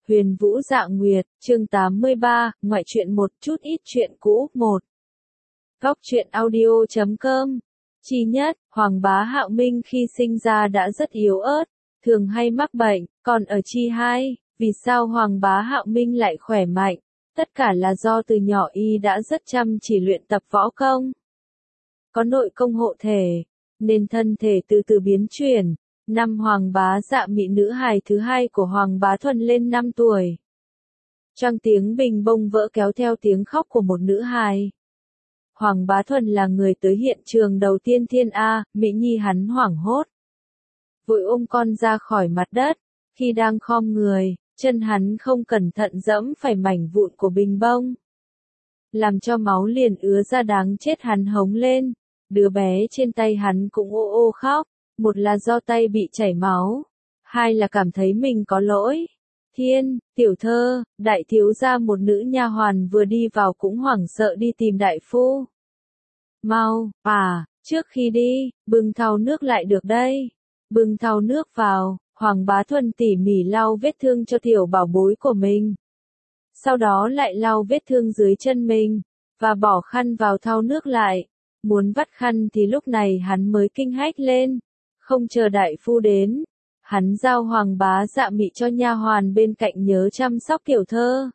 Huyền Vũ Dạ Nguyệt, chương 83, ngoại truyện một chút ít chuyện cũ, 1. Góc truyện audio.com. Chi nhất, Hoàng Bá Hạo Minh khi sinh ra đã rất yếu ớt, thường hay mắc bệnh, còn ở chi hai, vì sao Hoàng Bá Hạo Minh lại khỏe mạnh? Tất cả là do từ nhỏ y đã rất chăm chỉ luyện tập võ công. Có nội công hộ thể, nên thân thể từ từ biến chuyển. Năm Hoàng Bá Dạ Mị nữ hài thứ hai của Hoàng Bá Thuần lên 5 tuổi. Choang tiếng bình bông vỡ kéo theo tiếng khóc của một nữ hài. Hoàng Bá Thuần là người tới hiện trường đầu tiên thiên A, Mỹ Nhi hắn hoảng hốt. Vội ôm con ra khỏi mặt đất, khi đang khom người, chân hắn không cẩn thận dẫm phải mảnh vụn của bình bông. Làm cho máu liền ứa ra đáng chết, hắn hống lên, đứa bé trên tay hắn cũng ô ô khóc. Một là do tay bị chảy máu, hai là cảm thấy mình có lỗi. Thiên, tiểu thơ, đại thiếu gia một nữ nha hoàn vừa đi vào cũng hoảng sợ đi tìm đại phu. Mau, trước khi đi, bưng thau nước lại được đây. Bưng thau nước vào, Hoàng Bá Thuần tỉ mỉ lau vết thương cho tiểu bảo bối của mình. Sau đó lại lau vết thương dưới chân mình, và bỏ khăn vào thau nước lại. Muốn vắt khăn thì lúc này hắn mới kinh hách lên. Không chờ đại phu đến, hắn giao Hoàng Bá Dạ Mị cho nha hoàn bên cạnh nhớ chăm sóc tiểu thơ.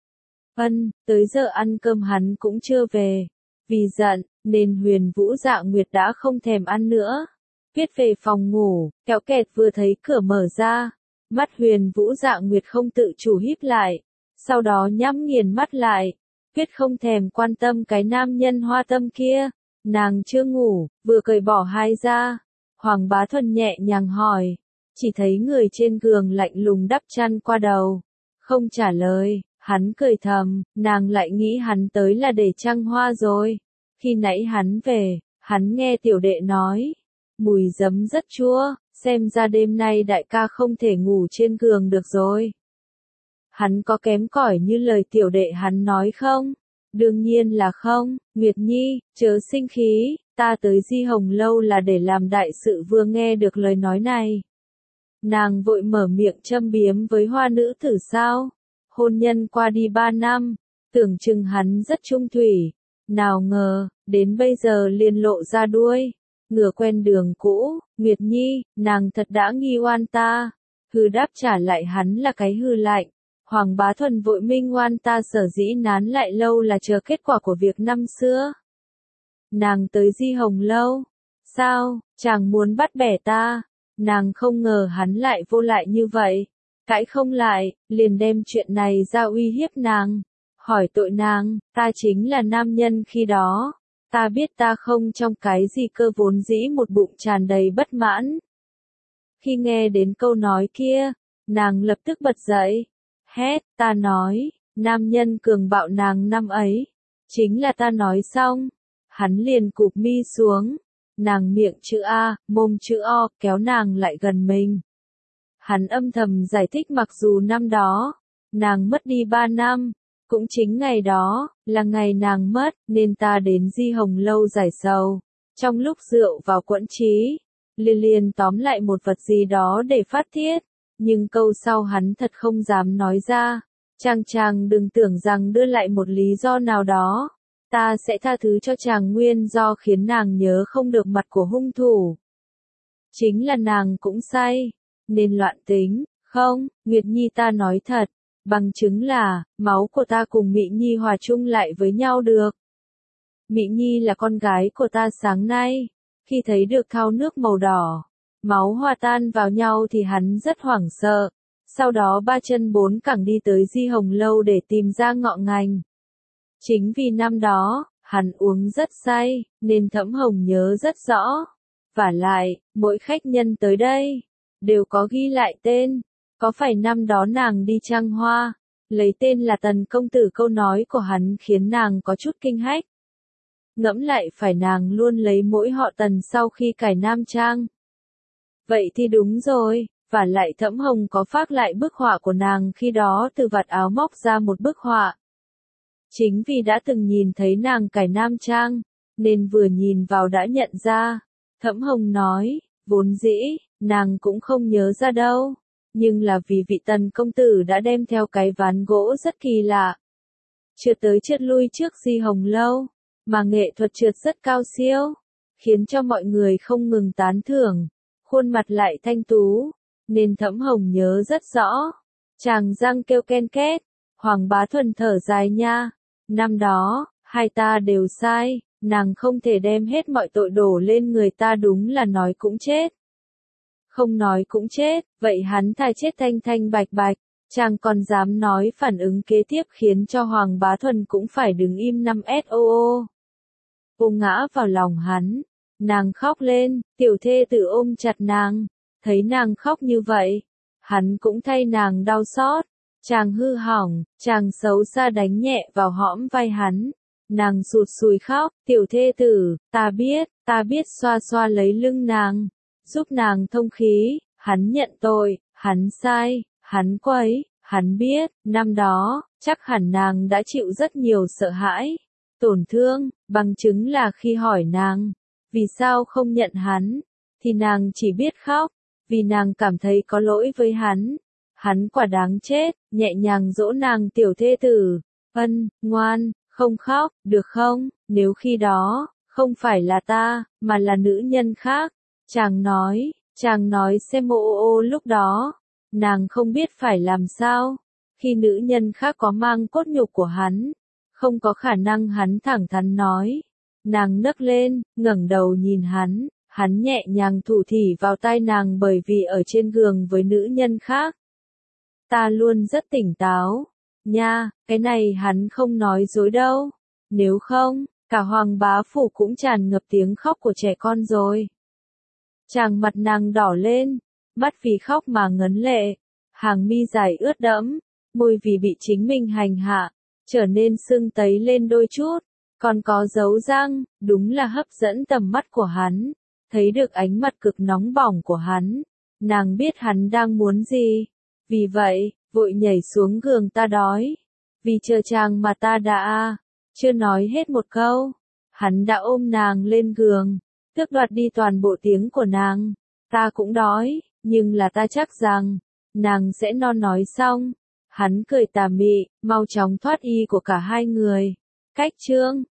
Tới giờ ăn cơm hắn cũng chưa về. Vì giận, nên Huyền Vũ Dạ Nguyệt đã không thèm ăn nữa. Viết về phòng ngủ, kéo kẹt vừa thấy cửa mở ra. Mắt Huyền Vũ Dạ Nguyệt không tự chủ híp lại. Sau đó nhắm nghiền mắt lại. Viết không thèm quan tâm cái nam nhân hoa tâm kia. Nàng chưa ngủ, vừa cởi bỏ hai ra. Hoàng Bá Thuần nhẹ nhàng hỏi, chỉ thấy người trên giường lạnh lùng đắp chăn qua đầu, không trả lời, hắn cười thầm, nàng lại nghĩ hắn tới là để trăng hoa rồi. Khi nãy hắn về, hắn nghe tiểu đệ nói, mùi giấm rất chua, xem ra đêm nay đại ca không thể ngủ trên giường được rồi. Hắn có kém cỏi như lời tiểu đệ hắn nói không? Đương nhiên là không, Nguyệt Nhi, chớ sinh khí. Ta tới Di Hồng Lâu là để làm đại sự, vừa nghe được lời nói này. Nàng vội mở miệng châm biếm với hoa nữ tử sao. Hôn nhân qua đi 3 năm, tưởng chừng hắn rất trung thủy. Nào ngờ, đến bây giờ liền lộ ra đuôi. Ngựa quen đường cũ, Nguyệt Nhi, nàng thật đã nghi oan ta. Hư đáp trả lại hắn là cái hư lạnh. Hoàng Bá Thuần vội minh oan ta sở dĩ nán lại lâu là chờ kết quả của việc năm xưa. Nàng tới Di Hồng Lâu. Sao, chàng muốn bắt bẻ ta? Nàng không ngờ hắn lại vô lại như vậy. Cãi không lại, liền đem chuyện này ra uy hiếp nàng. Hỏi tội nàng, ta chính là nam nhân khi đó. Ta biết ta không trong cái gì cơ, vốn dĩ một bụng tràn đầy bất mãn. Khi nghe đến câu nói kia, nàng lập tức bật dậy. Hét, ta nói, nam nhân cường bạo nàng năm ấy. Chính là ta nói xong. Hắn liền cụp mi xuống, nàng miệng chữ A, mồm chữ O, kéo nàng lại gần mình. Hắn âm thầm giải thích mặc dù năm đó, nàng mất đi 3 năm, cũng chính ngày đó, là ngày nàng mất, nên ta đến Di Hồng Lâu giải sầu. Trong lúc rượu vào quẫn trí, liền tóm lại một vật gì đó để phát tiết, nhưng câu sau hắn thật không dám nói ra. Chàng đừng tưởng rằng đưa lại một lý do nào đó. Ta sẽ tha thứ cho chàng nguyên do khiến nàng nhớ không được mặt của hung thủ. Chính là nàng cũng say, nên loạn tính, không, Nguyệt Nhi ta nói thật, bằng chứng là, máu của ta cùng Mỹ Nhi hòa chung lại với nhau được. Mỹ Nhi là con gái của ta sáng nay, khi thấy được thau nước màu đỏ, máu hòa tan vào nhau thì hắn rất hoảng sợ, sau đó 3 chân 4 cẳng đi tới Di Hồng Lâu để tìm ra ngọ ngành. Chính vì năm đó, hắn uống rất say, nên Thẩm Hồng nhớ rất rõ. Vả lại, mỗi khách nhân tới đây, đều có ghi lại tên. Có phải năm đó nàng đi trăng hoa, lấy tên là Tần Công Tử, câu nói của hắn khiến nàng có chút kinh hách. Ngẫm lại phải nàng luôn lấy mỗi họ Tần sau khi cải nam trang. Vậy thì đúng rồi, vả lại Thẩm Hồng có phác lại bức họa của nàng khi đó, từ vạt áo móc ra một bức họa. Chính vì đã từng nhìn thấy nàng cải nam trang, nên vừa nhìn vào đã nhận ra. Thẩm Hồng nói, vốn dĩ, nàng cũng không nhớ ra đâu. nhưng là vì vị Tần công tử đã đem theo cái ván gỗ rất kỳ lạ. Trượt tới trượt lui trước Di Hồng Lâu, mà nghệ thuật trượt rất cao siêu, khiến cho mọi người không ngừng tán thưởng, khuôn mặt lại thanh tú, nên Thẩm Hồng nhớ rất rõ. Chàng răng kêu ken két, Hoàng Bá Thuần thở dài nha, năm đó, hai ta đều sai, nàng không thể đem hết mọi tội đổ lên người ta, đúng là nói cũng chết. Không nói cũng chết, vậy hắn thà chết thanh thanh bạch bạch, chàng còn dám nói phản ứng kế tiếp khiến cho Hoàng Bá Thuần cũng phải đứng im 5SOO. Cô ngã vào lòng hắn, nàng khóc lên, tiểu thê tử ôm chặt nàng, thấy nàng khóc như vậy, hắn cũng thay nàng đau xót, chàng hư hỏng, chàng xấu xa đánh nhẹ vào hõm vai hắn, nàng sụt sùi khóc, tiểu thê tử, ta biết xoa xoa lấy lưng nàng, giúp nàng thông khí, hắn nhận tội, hắn sai, hắn quấy, hắn biết, năm đó, chắc hẳn nàng đã chịu rất nhiều sợ hãi, tổn thương, bằng chứng là khi hỏi nàng, vì sao không nhận hắn, thì nàng chỉ biết khóc, vì nàng cảm thấy có lỗi với hắn quả đáng chết, nhẹ nhàng dỗ nàng tiểu thê tử, ngoan, không khóc, được không, nếu khi đó, không phải là ta, mà là nữ nhân khác, chàng nói xem ô lúc đó, nàng không biết phải làm sao, khi nữ nhân khác có mang cốt nhục của hắn, không có khả năng hắn thẳng thắn nói, nàng nấc lên, ngẩng đầu nhìn hắn nhẹ nhàng thủ thỉ vào tai nàng bởi vì ở trên giường với nữ nhân khác. Ta luôn rất tỉnh táo, nha, cái này hắn không nói dối đâu, nếu không, cả Hoàng Bá Phủ cũng tràn ngập tiếng khóc của trẻ con rồi. Chàng mặt nàng đỏ lên, mắt vì khóc mà ngấn lệ, hàng mi dài ướt đẫm, môi vì bị chính mình hành hạ, trở nên sưng tấy lên đôi chút, còn có dấu răng, đúng là hấp dẫn tầm mắt của hắn, thấy được ánh mặt cực nóng bỏng của hắn, nàng biết hắn đang muốn gì, vì vậy, vội nhảy xuống giường. Ta đói, vì chờ chàng mà ta đã, chưa nói hết một câu, hắn đã ôm nàng lên giường, tước đoạt đi toàn bộ tiếng của nàng, ta cũng đói, nhưng là ta chắc rằng, nàng sẽ nói xong, hắn cười tà mị, mau chóng thoát y của cả hai người, cách chương